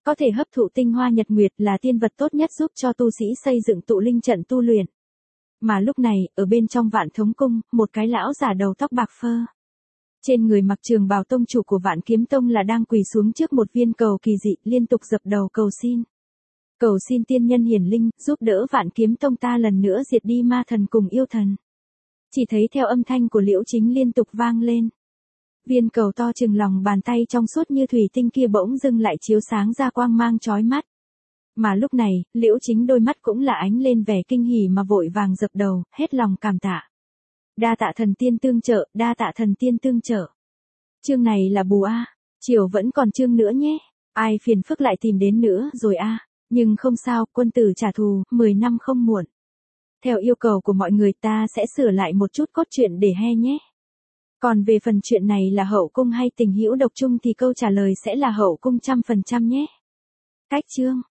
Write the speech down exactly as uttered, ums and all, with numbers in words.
Có thể hấp thụ tinh hoa nhật nguyệt là tiên vật tốt nhất giúp cho tu sĩ xây dựng tụ linh trận tu luyện. Mà lúc này, ở bên trong Vạn Thống Cung, một cái lão giả đầu tóc bạc phơ. Trên người mặc trường bào tông chủ của Vạn Kiếm Tông là đang quỳ xuống trước một viên cầu kỳ dị, liên tục dập đầu cầu xin. Cầu xin tiên nhân hiển linh, giúp đỡ Vạn Kiếm Tông ta lần nữa diệt đi ma thần cùng yêu thần. Chỉ thấy theo âm thanh của Liễu Chính liên tục vang lên. Viên cầu to chừng lòng bàn tay trong suốt như thủy tinh kia bỗng dưng lại chiếu sáng ra quang mang chói mắt. Mà lúc này, Liễu Chính đôi mắt cũng là ánh lên vẻ kinh hỉ mà vội vàng dập đầu, hết lòng cảm tạ. Đa tạ thần tiên tương trợ, đa tạ thần tiên tương trợ. Chương này là bù a, chiều vẫn còn chương nữa nhé. Ai phiền phức lại tìm đến nữa rồi a, nhưng không sao, quân tử trả thù, mười năm không muộn. Theo yêu cầu của mọi người ta sẽ sửa lại một chút cốt truyện để he nhé. Còn về phần chuyện này là hậu cung hay tình hữu độc chung thì câu trả lời sẽ là hậu cung trăm phần trăm nhé. Cách chương